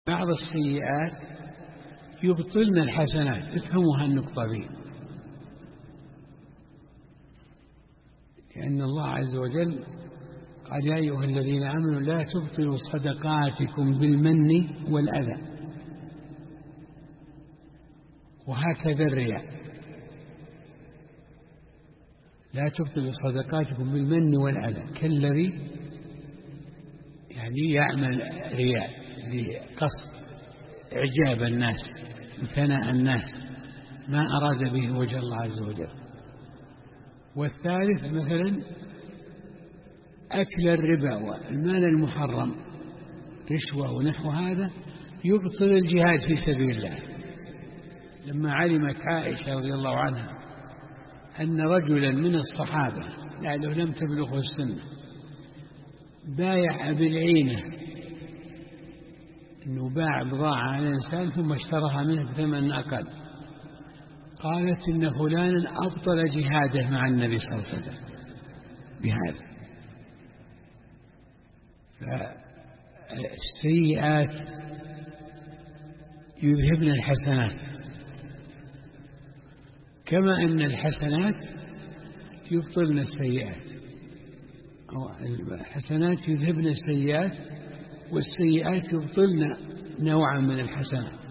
بعض السيئات يبطلن الحسنات، تفهموا هالنقطة ذي، لأن الله عز وجل قال يا أيها الذين آمنوا لا تبطلوا صدقاتكم بالمن والأذى، وهكذا الرياء، لا تبطلوا صدقاتكم بالمن والأذى، كالذي يعني يعمل رياء لقصد إعجاب الناس وثناء الناس، ما أراد به وجه الله عز وجل. والثالث مثلا أكل الربا والمال المحرم، رشوة ونحو هذا، يبطل الجهاد في سبيل الله. لما علمت عائشة رضي الله عنها أن رجلا من الصحابة لعله لم تبلغه السنة بايع بالعينة، أنه باع بضاعة على إنسان ثم اشتراها منه بثمن أقل، قالت إن فلانا أبطل جهاده مع النبي صلى الله عليه وسلم بهذا. فالسيئات يذهبن الحسنات، كما أن الحسنات يبطلن السيئات، أو الحسنات يذهبن السيئات، والسيئات يبطلن نوعا من الحسنات.